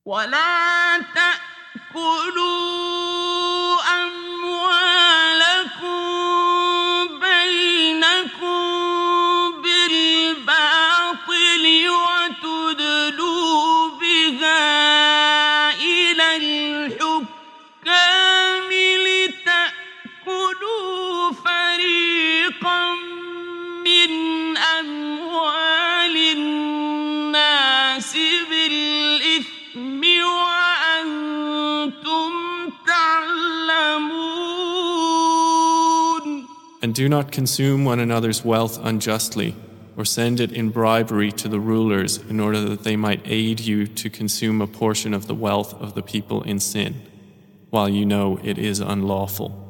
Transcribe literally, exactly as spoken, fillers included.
ولا تأكلوا أموالكم بينكم بالباطل وتدلوا بها إلى الحكام لتأكلوا فريقا من أموال الناس بالإثم وأنتم تعلمون. And do not consume one another's wealth unjustly, or send it in bribery to the rulers in order that they might aid you to consume a portion of the wealth of the people in sin, while you know it is unlawful.